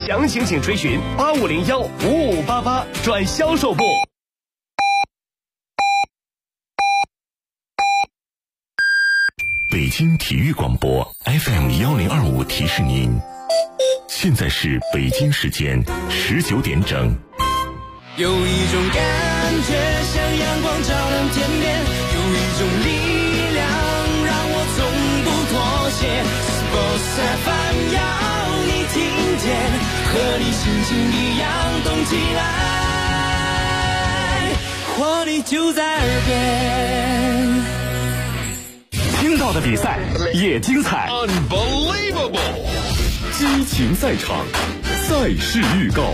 详情请垂询8501-5588转销售部。 北京体育广播 FM1025提示您，现在是北京时间19点整。 有一种感觉像阳光照亮天边，有一种力量让我从不妥协。Sports FM 要你听见，和你心情一样动起来，活力就在耳边。 听到的比赛也精彩 Unbelievable 激情赛场，赛事预告。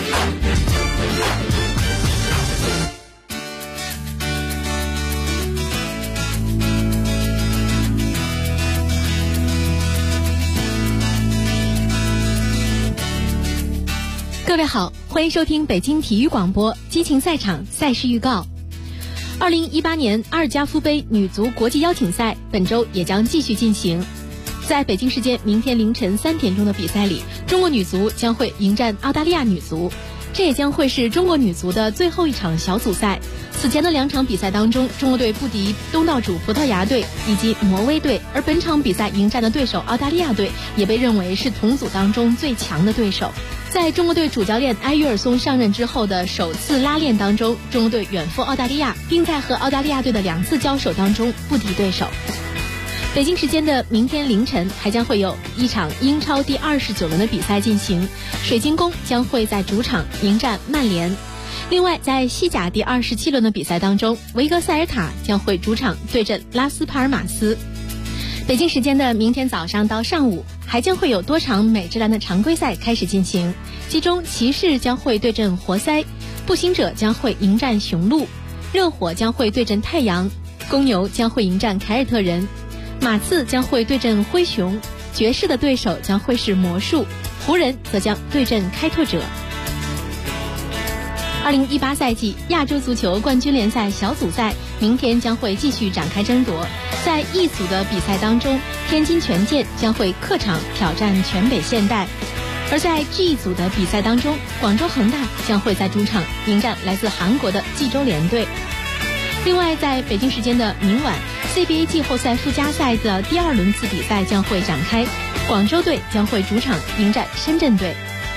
各位好，欢迎收听北京体育广播激情赛场赛事预告。2018年阿尔加夫杯女足国际邀请赛本周也将继续进行。在北京时间明天凌晨3点钟的比赛里，中国女足将会迎战澳大利亚女足，这也将会是中国女足的最后一场小组赛。此前的2场比赛当中，中国队不敌东道主葡萄牙队以及挪威队，而本场比赛迎战的对手澳大利亚队也被认为是同组当中最强的对手。在中国队主教练埃约尔松上任之后的首次拉练当中，中国队远赴澳大利亚，并在和澳大利亚队的2次交手当中不敌对手。北京时间的明天凌晨还将会有一场英超第29轮的比赛进行，水晶宫将会在主场迎战曼联。另外，在西甲第27轮的比赛当中，维格塞尔塔将会主场对阵拉斯帕尔马斯。北京时间的明天早上到上午，还将会有多场美职篮的常规赛开始进行，其中骑士将会对阵活塞，步行者将会迎战雄鹿，热火将会对阵太阳，公牛将会迎战凯尔特人，马刺将会对阵灰熊，爵士的对手将会是魔术，湖人则将对阵开拓者。2018赛季亚洲足球冠军联赛小组赛明天将会继续展开争夺。在一组的比赛当中，天津权健将会客场挑战全北现代，而在 G 组的比赛当中，广州恒大将会在主场迎战来自韩国的济州联队。另外，在北京时间的明晚， CBA 季后赛附加赛的第2轮次比赛将会展开，广州队将会主场迎战深圳队。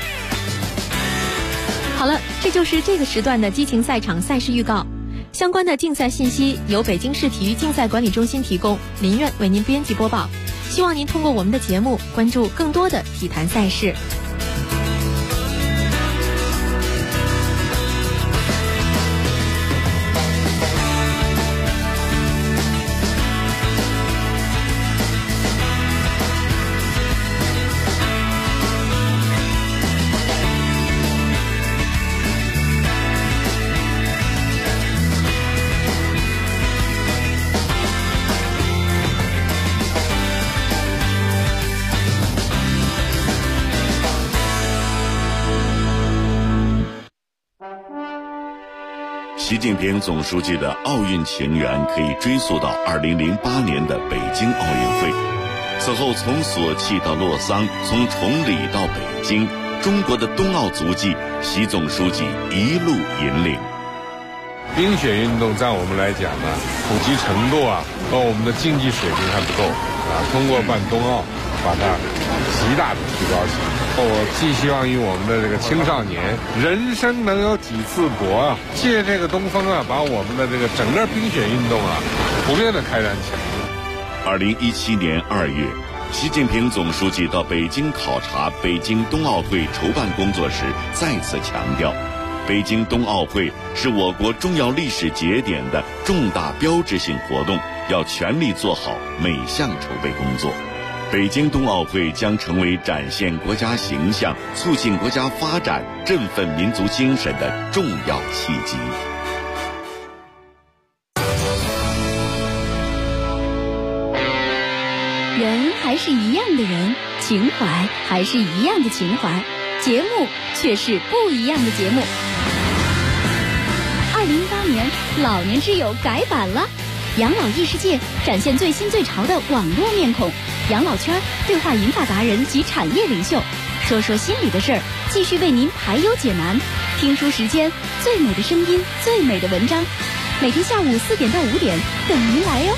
好了，这就是这个时段的激情赛场赛事预告。相关的竞赛信息由北京市体育竞赛管理中心提供，林苑为您编辑播报。希望您通过我们的节目关注更多的体坛赛事。 习近平总书记的奥运情缘可以追溯到2008年的北京奥运会。此后从索契到洛桑，从崇礼到北京，中国的冬奥足迹，习总书记一路引领。 冰雪运动在我们来讲呢，普及程度和我们的竞技水平还不够通过办冬奥，把它极大的提高起来。我寄希望于我们的这个青少年，人生能有几次搏借这个东风把我们的这个整个冰雪运动普遍的开展起来。 2017年2月，习近平总书记到北京考察北京冬奥会筹办工作时，再次强调，北京冬奥会是我国重要历史节点的重大标志性活动，要全力做好每项筹备工作。北京冬奥会将成为展现国家形象、促进国家发展、振奋民族精神的重要契机。 人还是一样的人，情怀还是一样的情怀，节目却是不一样的节目。2018年，老年之友改版了，养老异世界展现最新最潮的网络面孔，养老圈对话银发达人及产业领袖， 说说心里的事儿，继续为您排忧解难。听书时间，最美的声音，最美的文章，每天下午4点到5点等您来哟。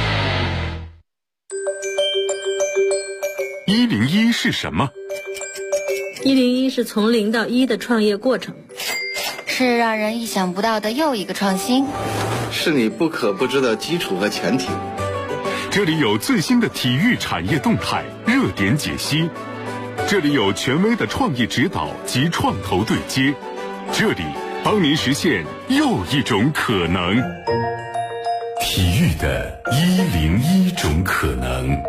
101是什么 ？101是从0到1的创业过程， 是让人意想不到的又一个创新， 是你不可不知的基础和前提。 这里有最新的体育产业动态、热点解析，这里有权威的创意指导及创投对接，这里帮您实现又一种可能。体育的101种可能。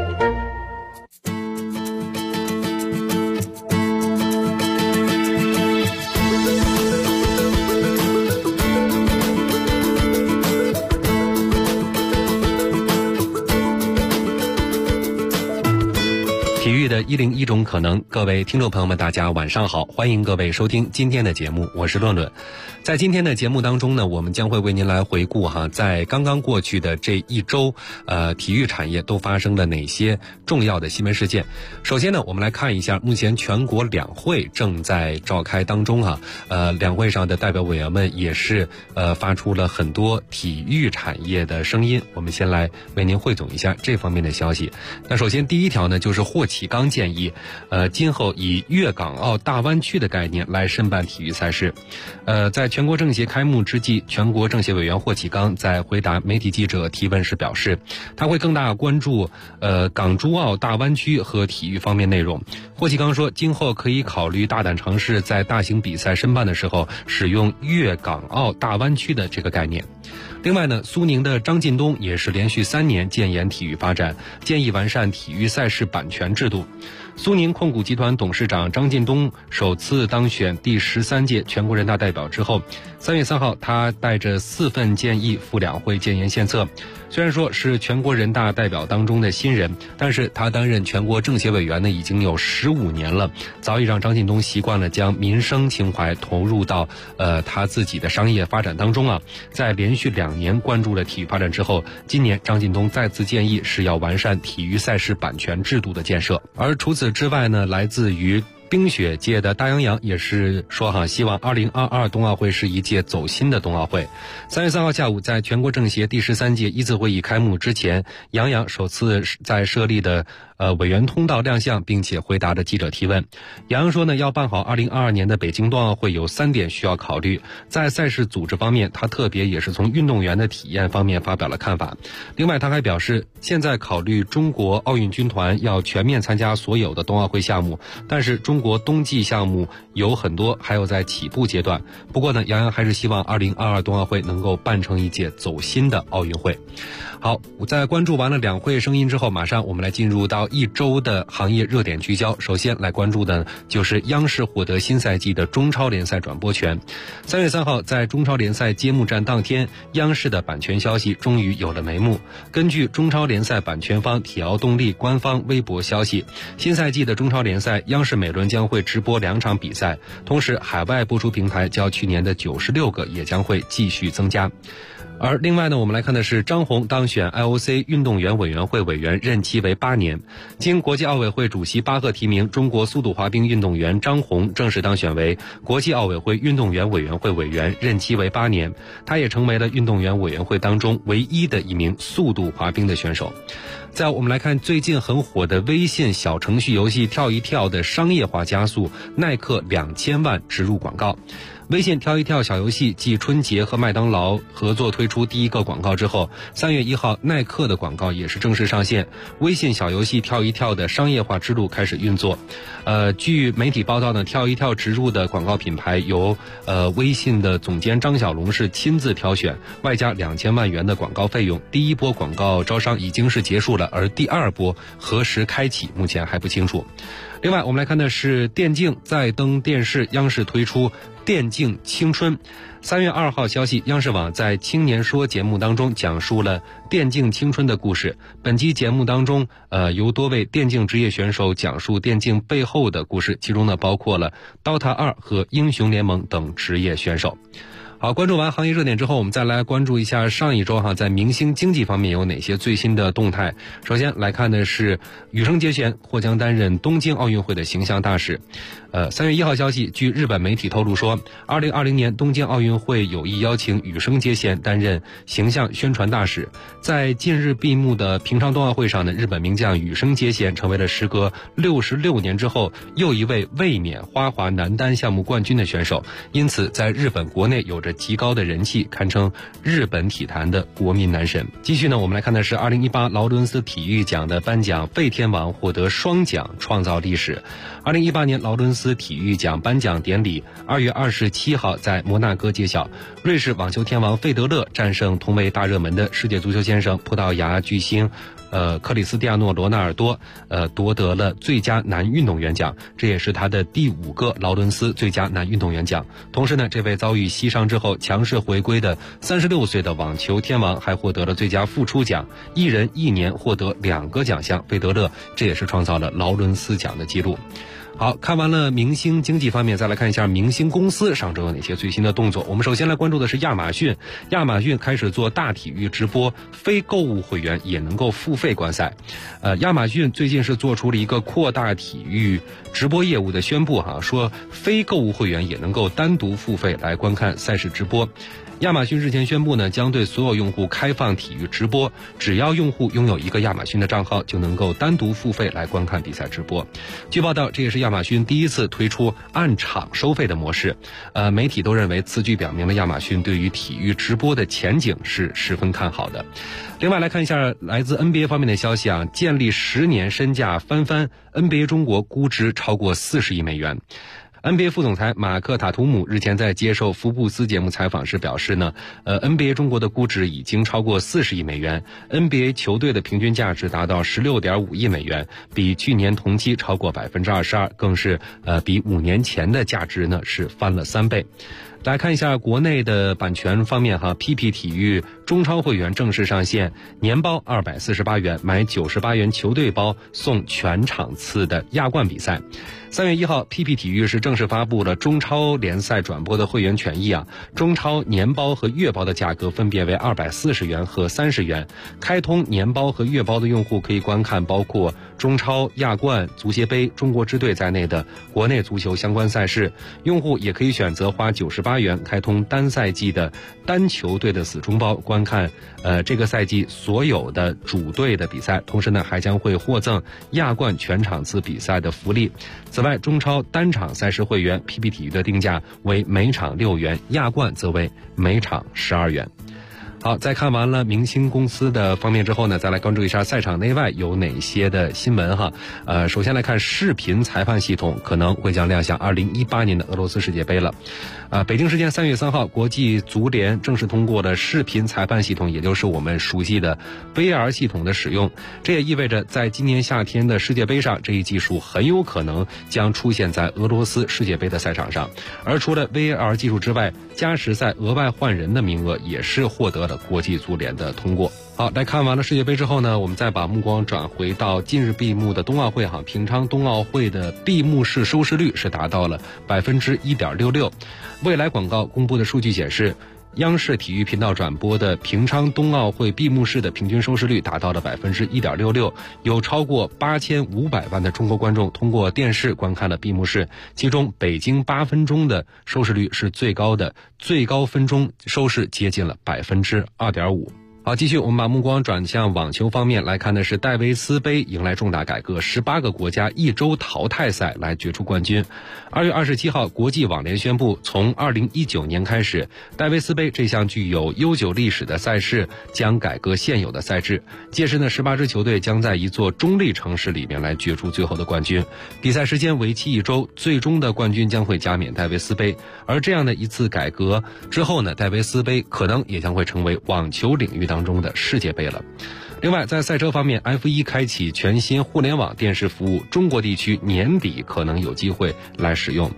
体育的101种可能，各位听众朋友们，大家晚上好，欢迎各位收听今天的节目，我是论论。在今天的节目当中呢，我们将会为您来回顾在刚刚过去的这一周，体育产业都发生了哪些重要的新闻事件。首先呢，我们来看一下目前全国两会正在召开当中两会上的代表委员们也是发出了很多体育产业的声音。我们先来为您汇总一下这方面的消息。那首先第一条呢，就是霍启刚建议今后以粤港澳大湾区的概念来申办体育赛事。在全国政协开幕之际，全国政协委员霍启刚在回答媒体记者提问时表示，他会更大关注港珠澳大湾区和体育方面内容。霍启刚说，今后可以考虑大胆尝试在大型比赛申办的时候使用粤港澳大湾区的这个概念。另外呢，苏宁的张近东也是连续3年建言体育发展，建议完善体育赛事版权制度。苏宁控股集团董事长张近东首次当选第13届全国人大代表之后，3月3号他带着4份建议赴两会建言献策。虽然说是全国人大代表当中的新人，但是他担任全国政协委员呢已经有15年了，早已让张近东习惯了将民生情怀投入到他自己的商业发展当中在连续2年关注了体育发展之后，今年张近东再次建议是要完善体育赛事版权制度的建设。而除此之外呢，来自于冰雪界的大洋洋也是说希望2022冬奥会是一届走心的冬奥会。3月3号下午，在全国政协第13届一次会议开幕之前，杨洋首次在设立的委员通道亮相，并且回答了记者提问。杨洋说呢，要办好2022年的北京冬奥会有3点需要考虑。在赛事组织方面，他特别也是从运动员的体验方面发表了看法。另外他还表示，现在考虑中国奥运军团要全面参加所有的冬奥会项目，但是中国冬季项目有很多还有在起步阶段。不过呢，杨洋还是希望2022冬奥会能够办成一届走心的奥运会。好，在关注完了两会声音之后，马上我们来进入到一周的行业热点聚焦。首先来关注的就是央视获得新赛季的中超联赛转播权。3月3号，在中超联赛揭幕战当天，央视的版权消息终于有了眉目。根据中超联赛版权方铁奥动力官方微博消息，新赛季的中超联赛，央视每轮将会直播2场比赛，同时海外播出平台较去年的96个也将会继续增加。而另外呢，我们来看的是张宏当选 IOC 运动员委员会委员，任期为8年。经国际奥委会主席巴赫提名，中国速度滑冰运动员张宏正式当选为国际奥委会运动员委员会委员，任期为8年。他也成为了运动员委员会当中唯一的一名速度滑冰的选手。在我们来看最近很火的微信小程序游戏跳一跳的商业化加速，耐克2000万植入广告。微信跳一跳小游戏继春节和麦当劳合作推出第一个广告之后，3月1号耐克的广告也是正式上线，微信小游戏跳一跳的商业化之路开始运作。据媒体报道呢，跳一跳植入的广告品牌由微信的总监张小龙是亲自挑选，外加2000万元的广告费用。第一波广告招商已经是结束了，而第2波何时开启目前还不清楚。另外我们来看的是电竞再登电视，央视推出电竞青春。3月2号消息，央视网在青年说节目当中讲述了电竞青春的故事。本期节目当中由多位电竞职业选手讲述电竞背后的故事，其中呢包括了 DOTA 2和英雄联盟等职业选手。 好，关注完行业热点之后，我们再来关注一下上一周在明星经济方面有哪些最新的动态。首先来看的是羽生结弦或将担任东京奥运会的形象大使。3月1号消息，据日本媒体透露说，2020年东京奥运会有意邀请羽生结弦担任形象宣传大使。在近日闭幕的平昌冬奥会上呢，日本名将羽生结弦成为了时隔66年之后又一位卫冕花滑男单项目冠军的选手，因此在日本国内有着极高的人气，堪称日本体坛的国民男神。继续呢，我们来看的是2018劳伦斯体育奖的颁奖，费天王获得双奖，创造历史。2018年劳伦斯体育奖颁奖典礼2月27号在摩纳哥揭晓，瑞士网球天王费德勒战胜同为大热门的世界足球先生葡萄牙巨星克里斯蒂亚诺·罗纳尔多夺得了最佳男运动员奖，这也是他的第5个劳伦斯最佳男运动员奖。同时呢，这位遭遇膝伤之后强势回归的36岁的网球天王还获得了最佳复出奖，一人一年获得2个奖项。费德勒这也是创造了劳伦斯奖的记录。好，看完了明星经济方面，再来看一下明星公司上周有哪些最新的动作。我们首先来关注的是亚马逊。亚马逊开始做大体育直播，非购物会员也能够付费观赛。亚马逊最近是做出了一个扩大体育直播业务的宣布说非购物会员也能够单独付费来观看赛事直播。亚马逊日前宣布呢，将对所有用户开放体育直播，只要用户拥有一个亚马逊的账号，就能够单独付费来观看比赛直播。据报道，这也是亚马逊第一次推出按场收费的模式。媒体都认为此举表明了亚马逊对于体育直播的前景是十分看好的。另外来看一下来自 NBA 方面的消息建立10年身价翻番 ，NBA 中国估值超过40亿美元。NBA 副总裁马克塔图姆日前在接受福布斯节目采访时表示呢，NBA 中国的估值已经超过40亿美元 ，NBA 球队的平均价值达到16.5亿美元，比去年同期超过22%，更是比5年前的价值呢是翻了3倍。来看一下国内的版权方面PP 体育中超会员正式上线，年包248元，买98元球队包送全场次的亚冠比赛。3月1号 PP 体育是正式发布了中超联赛转播的会员权益中超年包和月包的价格分别为240元和30元。开通年包和月包的用户可以观看包括中超、亚冠、足协杯、中国支队在内的国内足球相关赛事。用户也可以选择花98元开通单赛季的单球队的死忠包，观看这个赛季所有的主队的比赛，同时呢还将会获赠亚冠全场次比赛的福利。此外，中超单场赛事会员 PP 体育的定价为每场6元，亚冠则为每场12元。好，在看完了明星公司的方面之后呢，再来关注一下赛场内外有哪些的新闻首先来看视频裁判系统可能会将亮相2018年的俄罗斯世界杯了。北京时间3月3号，国际足联正式通过了视频裁判系统，也就是我们熟悉的 VAR 系统的使用。这也意味着在今年夏天的世界杯上，这一技术很有可能将出现在俄罗斯世界杯的赛场上。而除了 VAR 技术之外，加时赛额外换人的名额也是获得了国际足联的通过。好，来看完了世界杯之后呢，我们再把目光转回到近日闭幕的冬奥会平昌冬奥会的闭幕式收视率是达到了 1.66%。未来广告公布的数据显示，央视体育频道转播的平昌冬奥会闭幕式的平均收视率达到了 1.66%， 有超过8500万的中国观众通过电视观看了闭幕式，其中北京8分钟的收视率是最高的，最高分钟收视接近了 2.5%。好，继续我们把目光转向网球方面来看的是戴维斯杯迎来重大改革，18个国家1周淘汰赛来决出冠军。2月27号，国际网联宣布，从2019年开始，戴维斯杯这项具有悠久历史的赛事将改革现有的赛制。届时呢，18支球队将在一座中立城市里面来决出最后的冠军。比赛时间为期1周，最终的冠军将会加冕戴维斯杯。而这样的一次改革之后呢，戴维斯杯可能也将会成为网球领域当中的世界杯了。另外，在赛车方面 ，F1 开启全新互联网电视服务，中国地区年底可能有机会来使用。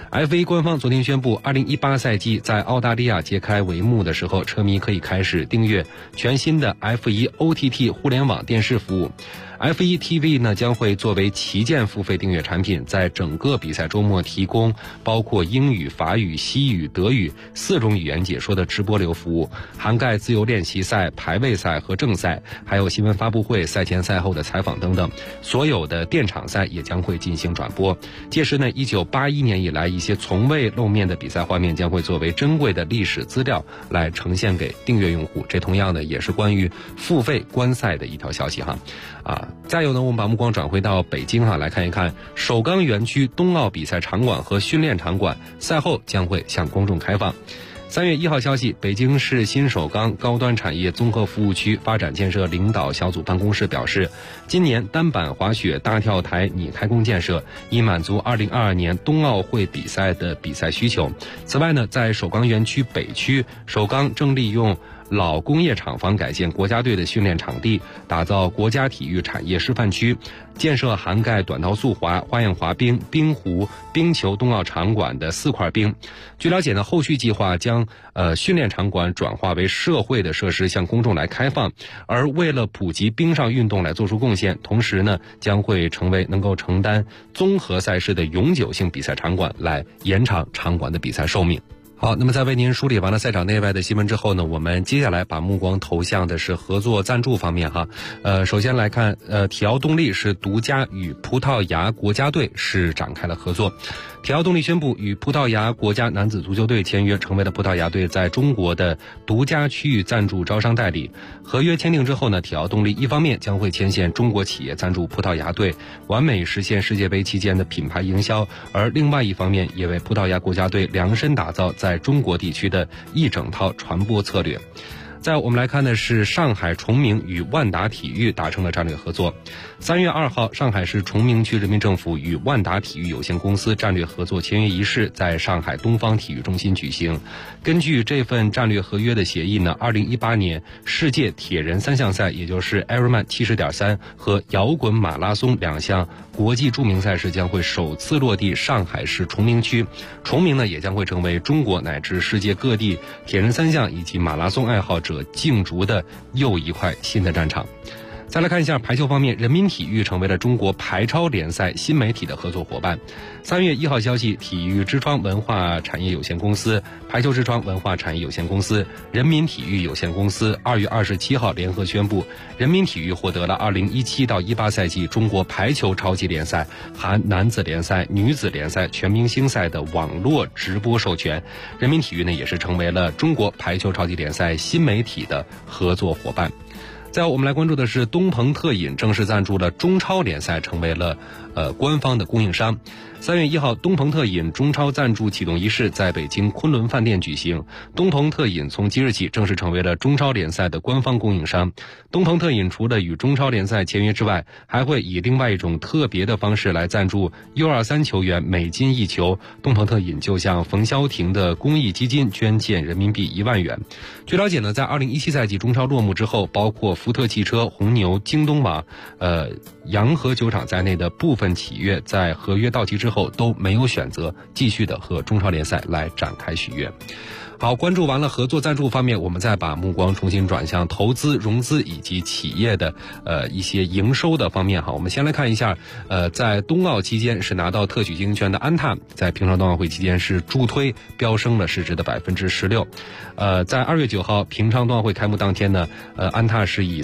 F1 官方昨天宣布，2018赛季在澳大利亚揭开帷幕的时候，车迷可以开始订阅全新的 F1 OTT 互联网电视服务。F1 TV 呢将会作为旗舰付费订阅产品，在整个比赛周末提供包括英语、法语、西语、德语4种语言解说的直播流服务，涵盖自由练习赛、排位赛和正赛，还有新闻发布会、赛前赛后的采访等等。所有的电场赛也将会进行转播。届时呢，1981年以来一些从未露面的比赛画面将会作为珍贵的历史资料来呈现给订阅用户。这同样的也是关于付费观赛的一条消息哈。再有呢，我们把目光转回到北京来看一看首钢园区冬奥比赛场馆和训练场馆赛后将会向公众开放。3月1号消息，北京市新首钢高端产业综合服务区发展建设领导小组办公室表示，今年单板滑雪大跳台拟开工建设，以满足2022年冬奥会比赛的比赛需求。此外呢，在首钢园区北区，首钢正利用老工业厂房改建国家队的训练场地，打造国家体育产业示范区，建设涵盖短道速滑、花样滑冰、冰壶、冰球冬奥场馆的4块冰。据了解呢，后续计划将训练场馆转化为社会的设施，向公众来开放。而为了普及冰上运动来做出贡献，同时呢，将会成为能够承担综合赛事的永久性比赛场馆，来延长场馆的比赛寿命。好，那么在为您梳理完了赛场内外的新闻之后呢，我们接下来把目光投向的是合作赞助方面哈。首先来看，体奥动力是独家与葡萄牙国家队是展开了合作。体奥动力宣布与葡萄牙国家男子足球队签约，成为了葡萄牙队在中国的独家区域赞助招商代理。合约签订之后呢，体奥动力一方面将会牵线中国企业赞助葡萄牙队，完美实现世界杯期间的品牌营销，而另外一方面也为葡萄牙国家队量身打造在中国地区的一整套传播策略。再我们来看的是上海崇明与万达体育达成了战略合作。3月2号，上海市崇明区人民政府与万达体育有限公司战略合作签约仪式在上海东方体育中心举行。根据这份战略合约的协议呢，2018年世界铁人3项赛，也就是 Ironman 70.3和摇滚马拉松2项国际著名赛事将会首次落地上海市崇明区。崇明呢也将会成为中国乃至世界各地铁人3项以及马拉松爱好者竞逐的又一块新的战场。再来看一下排球方面，人民体育成为了中国排超联赛新媒体的合作伙伴。3月1号消息，体育之窗文化产业有限公司、排球之窗文化产业有限公司、人民体育有限公司2月27号联合宣布，人民体育获得了2017到18赛季中国排球超级联赛含男子联赛、女子联赛、全明星赛的网络直播授权。人民体育呢也是成为了中国排球超级联赛新媒体的合作伙伴。再我们来关注的是东鹏特饮正式赞助了中超联赛，成为了官方的供应商。3月1号，东鹏特饮中超赞助启动仪式在北京昆仑饭店举行。东鹏特饮从即日起正式成为了中超联赛的官方供应商。东鹏特饮除了与中超联赛签约之外，还会以另外一种特别的方式来赞助 U23 球员每金1球。东鹏特饮就向冯潇霆的公益基金捐献人民币1万元。据了解呢，在2017赛季中超落幕之后，包括福特汽车、红牛、京东网、洋河酒厂在内的部分企业在合约到期之后都没有选择继续的和中超联赛来展开续约。好，关注完了合作赞助方面，我们再把目光重新转向投资、融资以及企业的一些营收的方面哈。我们先来看一下，在冬奥期间是拿到特许经营权的安踏，在平昌冬奥会期间是助推飙升了市值的16%。在2月9号平昌冬奥会开幕当天呢，安踏是以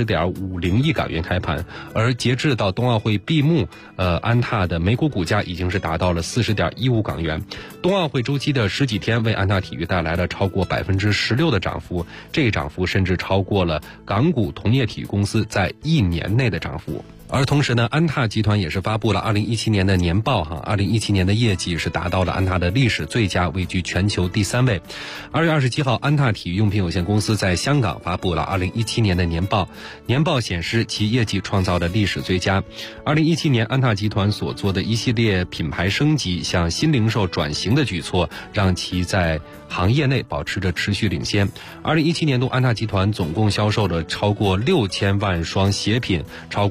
30.50亿港元开盘，而截至到冬奥会闭幕，安踏的每股股价已经是达到了40.15港元。冬奥会周期的10几天为安踏体育带来了超过16%的涨幅，这一涨幅甚至超过了港股同业体育公司在1年内的涨幅。而同时呢，安踏集团也是发布了2017年的年报2017年的业绩是达到了安踏的历史最佳，位居全球第3位。2月27号，安踏体育用品有限公司在香港发布了2017年的年报，年报显示其业绩创造了历史最佳。2017年，安踏集团所做的一系列品牌升级、向新零售转型的举措，让其在行业内保持着持续领先。2017年度，安踏集团总共销售了超过6000万双鞋品，超过了8000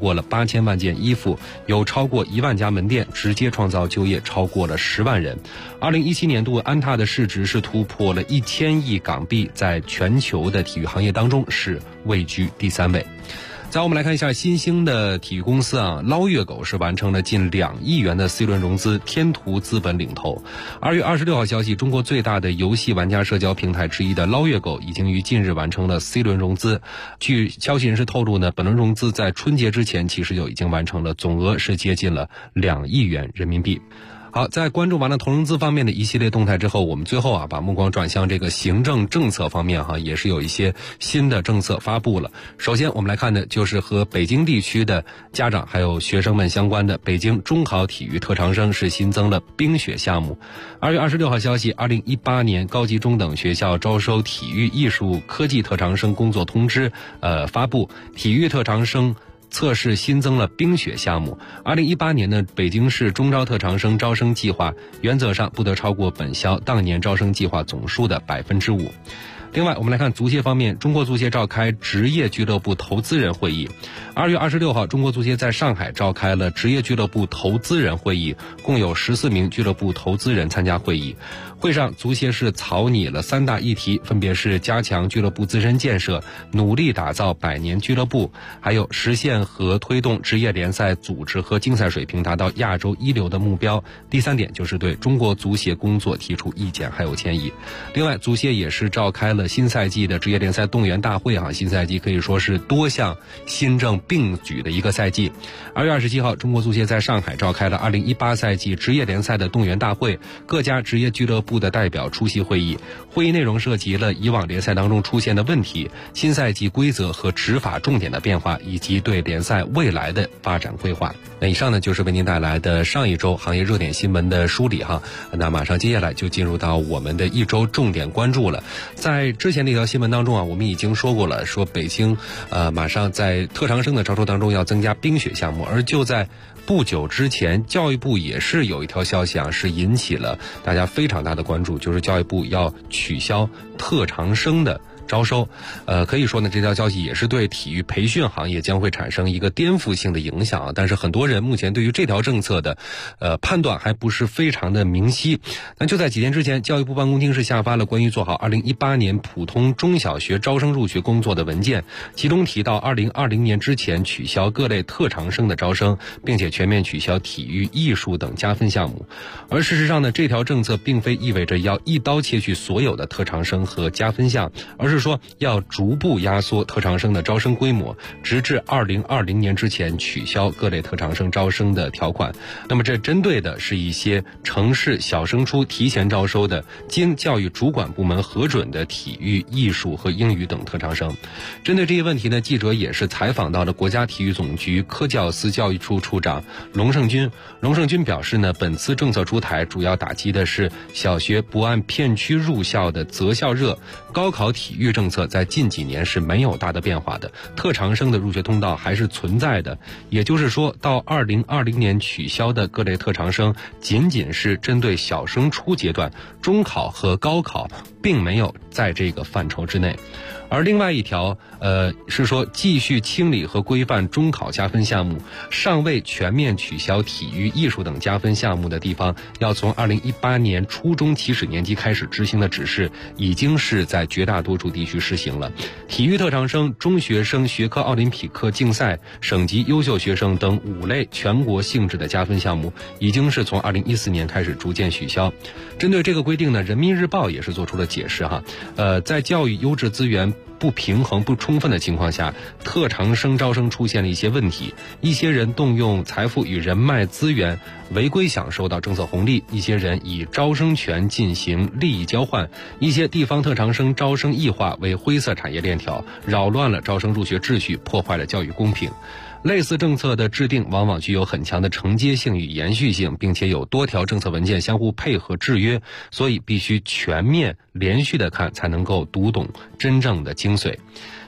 8000万件衣服，有超过1万家门店，直接创造就业超过了10万人。2017年度安踏的市值是突破了1000亿港币，在全球的体育行业当中是位居第3位。再我们来看一下新兴的体育公司捞月狗是完成了近2亿元的 C 轮融资，天图资本领投。2月26号消息，中国最大的游戏玩家社交平台之一的捞月狗已经于近日完成了 C 轮融资。据消息人士透露呢，本轮融资在春节之前其实就已经完成了，总额是接近了2亿元人民币。好，在关注完了投融资方面的一系列动态之后，我们最后把目光转向这个行政政策方面也是有一些新的政策发布了。首先我们来看的就是和北京地区的家长还有学生们相关的，北京中考体育特长生是新增了冰雪项目。2月26号消息，2018年高级中等学校招收体育艺术科技特长生工作通知发布，体育特长生测试新增了冰雪项目。2018年呢，北京市中招特长生招生计划原则上不得超过本校当年招生计划总数的5%。另外我们来看足协方面，中国足协召开职业俱乐部投资人会议。2月26号，中国足协在上海召开了职业俱乐部投资人会议，共有14名俱乐部投资人参加会议。会上，足协是草拟了3大议题，分别是加强俱乐部自身建设，努力打造100年俱乐部，还有实现和推动职业联赛组织和竞赛水平达到亚洲一流的目标。第3点就是对中国足协工作提出意见还有建议。另外，足协也是召开了新赛季的职业联赛动员大会新赛季可以说是多项新政并举的一个赛季。2月27号，中国足协在上海召开了2018赛季职业联赛的动员大会，各家职业俱乐部的代表出席会议。会议内容涉及了以往联赛当中出现的问题、新赛季规则和执法重点的变化，以及对联赛未来的发展规划。那以上呢就是为您带来的上一周行业热点新闻的梳理那马上接下来就进入到我们的一周重点关注了。在之前的一条新闻当中我们已经说过了，说北京马上在特长生的招收当中要增加冰雪项目，而就在不久之前，教育部也是有一条消息是引起了大家非常大的关注，就是教育部要取消特长生的招收。可以说呢，这条消息也是对体育培训行业将会产生一个颠覆性的影响但是很多人目前对于这条政策的判断还不是非常的明晰。那就在几天之前，教育部办公厅是下发了关于做好2018年普通中小学招生入学工作的文件，其中提到2020年之前取消各类特长生的招生，并且全面取消体育、艺术等加分项目。而事实上呢，这条政策并非意味着要一刀切去所有的特长生和加分项，而是说要逐步压缩特长生的招生规模，直至2020年之前取消各类特长生招生的条款。那么这针对的是一些城市小升初提前招收的经教育主管部门核准的体育、艺术和英语等特长生。针对这些问题呢，记者也是采访到了国家体育总局科教司教育处处长龙胜军。龙胜军表示呢，本次政策出台主要打击的是小学不按片区入校的择校热，高考体育政策在近几年是没有大的变化的，特长生的入学通道还是存在的。也就是说，到2020年取消的各类特长生仅仅是针对小升初阶段，中考和高考并没有在这个范畴之内。而另外一条是说继续清理和规范中考加分项目，尚未全面取消体育、艺术等加分项目的地方，要从2018年初中起始年级开始执行的指示，已经是在绝大多数地区实行了。体育特长生、中学生学科奥林匹克竞赛、省级优秀学生等5类全国性质的加分项目，已经是从2014年开始逐渐取消。针对这个规定呢，人民日报也是做出了解释在教育优质资源不平衡不充分的情况下，特长生招生出现了一些问题，一些人动用财富与人脉资源违规享受到政策红利，一些人以招生权进行利益交换，一些地方特长生招生异化为灰色产业链条，扰乱了招生入学秩序，破坏了教育公平。类似政策的制定往往具有很强的承接性与延续性，并且有多条政策文件相互配合制约，所以必须全面连续的看，才能够读懂真正的精髓。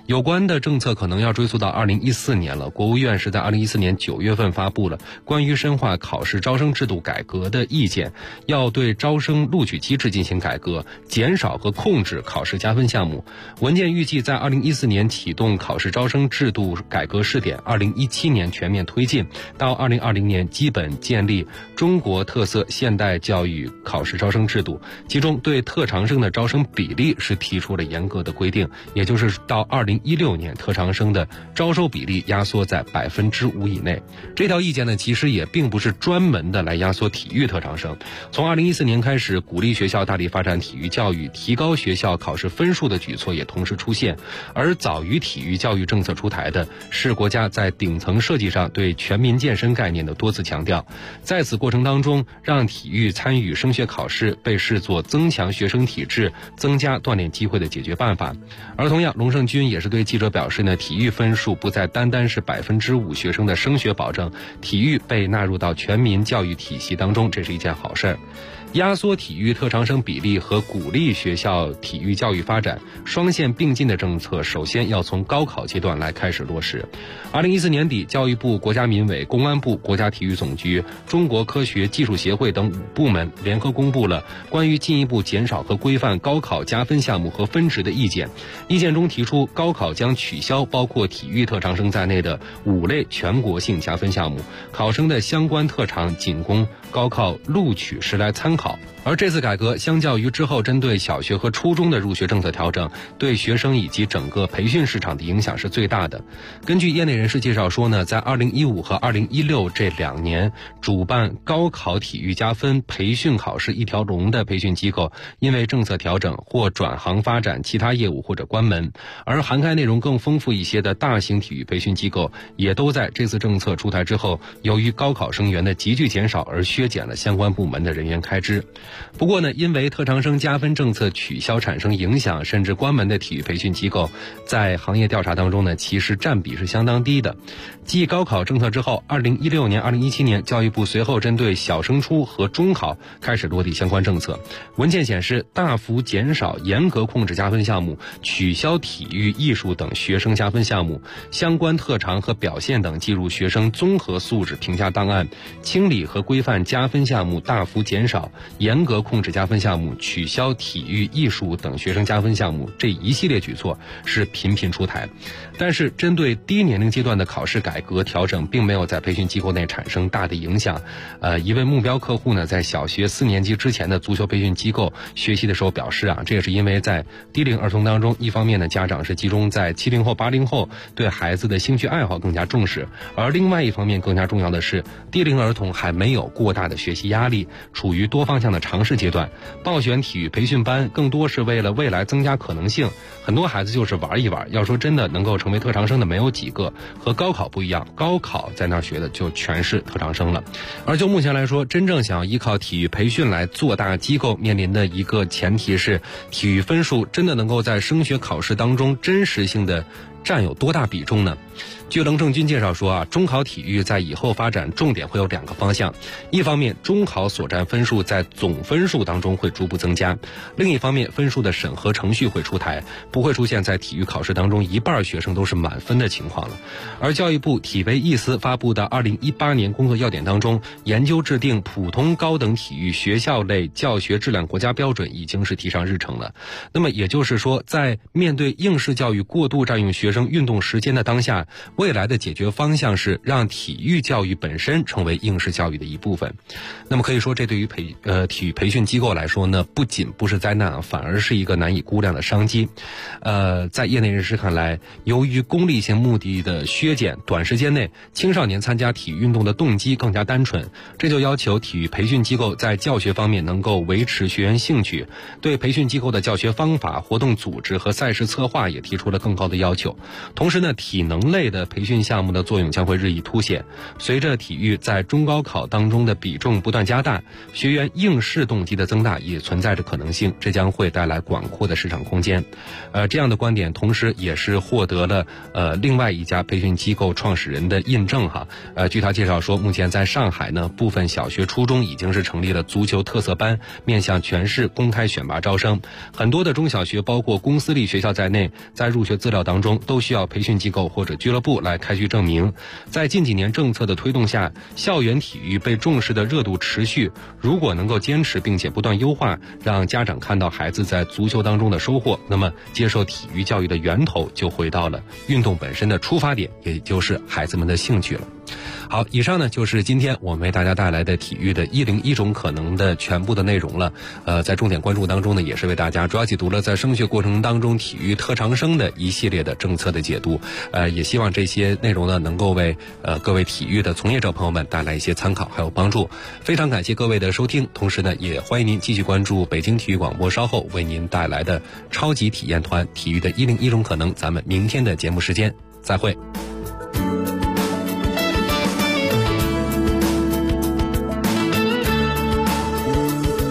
有关的政策可能要追溯到2014年了。国务院是在2014年9月份发布了关于深化考试招生制度改革的意见，要对招生录取机制进行改革，减少和控制考试加分项目。文件预计在2014年启动考试招生制度改革试点，2017年全面推进，到2020年基本建立中国特色现代教育考试招生制度。其中对特长生的招生比例是提出了严格的规定，也就是到2016年特长生的招收比例压缩在5%以内。这条意见呢，其实也并不是专门的来压缩体育特长生。从2014年开始，鼓励学校大力发展体育教育，提高学校考试分数的举措也同时出现。而早于体育教育政策出台的是国家在顶层设计上对全民健身概念的多次强调，在此过程当中，让体育参与升学考试被视作增强学生体质、增加锻炼机会的解决办法。而同样，龙胜军也是对记者表示呢，体育分数不再单单是5%学生的升学保证，体育被纳入到全民教育体系当中，这是一件好事儿。压缩体育特长生比例和鼓励学校体育教育发展双线并进的政策，首先要从高考阶段来开始落实。2014年底，教育部、国家民委、公安部、国家体育总局、中国科学技术协会等5部门联合公布了关于进一步减少和规范高考加分项目和分值的意见。意见中提出，高考将取消包括体育特长生在内的5类全国性加分项目，考生的相关特长仅供高考录取时来参考。而这次改革相较于之后针对小学和初中的入学政策调整，对学生以及整个培训市场的影响是最大的。根据业内人士介绍说呢，在2015和2016这2年主办高考体育加分培训考试一条龙的培训机构，因为政策调整或转行发展其他业务或者关门，而涵盖内容更丰富一些的大型体育培训机构也都在这次政策出台之后，由于高考生源的急剧减少而削减了相关部门的人员开支。不过呢，因为特长生加分政策取消产生影响甚至关门的体育培训机构，在行业调查当中呢，其实占比是相当低的。继高考政策之后，2016年、2017年，教育部随后针对小升初和中考开始落地相关政策。文件显示，大幅减少、严格控制加分项目，取消体育、艺术等学生加分项目，相关特长和表现等计入学生综合素质评价档案，清理和规范加分项目大幅减少，严格控制加分项目，取消体育、艺术等学生加分项目，这一系列举措是频频出台。但是针对低年龄阶段的考试改革调整，并没有在培训机构内产生大的影响。一位目标客户呢，在小学4年级之前的足球培训机构学习的时候表示这也是因为在低龄儿童当中，一方面呢，家长是集中在70后、80后，对孩子的兴趣爱好更加重视，而另外一方面更加重要的是，低龄儿童还没有过大的学习压力，处于多方向的尝试阶段，报选体育培训班更多是为了未来增加可能性。很多孩子就是玩一玩，要说真的能够成为特长生的没有几个。和高考不一样，高考在那儿学的就全是特长生了。而就目前来说，真正想要依靠体育培训来做大机构，面临的一个前提是，体育分数真的能够在升学考试当中真实性的占有多大比重呢？据龙胜军介绍说中考体育在以后发展重点会有2个方向，一方面中考所占分数在总分数当中会逐步增加，另一方面分数的审核程序会出台，不会出现在体育考试当中一半学生都是满分的情况了。而教育部体卫艺司发布的2018年工作要点当中，研究制定普通高等体育学校类教学质量国家标准已经是提上日程了。那么也就是说，在面对应试教育过度占用学生运动时间的当下，未来的解决方向是让体育教育本身成为应试教育的一部分。那么可以说，这对于体育培训机构来说呢，不仅不是灾难，反而是一个难以估量的商机。在业内人士看来，由于功利性目的的削减，短时间内青少年参加体育运动的动机更加单纯，这就要求体育培训机构在教学方面能够维持学员兴趣，对培训机构的教学方法、活动组织和赛事策划也提出了更高的要求。同时呢，体能类的培训项目的作用将会日益凸显。随着体育在中高考当中的比重不断加大，学员应试动机的增大也存在着可能性，这将会带来广阔的市场空间。这样的观点同时也是获得了另外一家培训机构创始人的印证哈。据他介绍说，目前在上海呢，部分小学初中已经是成立了足球特色班，面向全市公开选拔招生。很多的中小学包括公私立学校在内，在入学资料当中都都需要培训机构或者俱乐部来开具证明。在近几年政策的推动下，校园体育被重视的热度持续。如果能够坚持并且不断优化，让家长看到孩子在足球当中的收获，那么接受体育教育的源头就回到了运动本身的出发点，也就是孩子们的兴趣了。好，以上呢就是今天我们为大家带来的体育的101种可能的全部的内容了。在重点关注当中呢，也是为大家主要解读了在升学过程当中体育特长生的一系列的政策的解读。也希望这些内容呢能够为各位体育的从业者朋友们带来一些参考还有帮助。非常感谢各位的收听，同时呢也欢迎您继续关注北京体育广播稍后为您带来的超级体验团体育的101种可能。咱们明天的节目时间再会。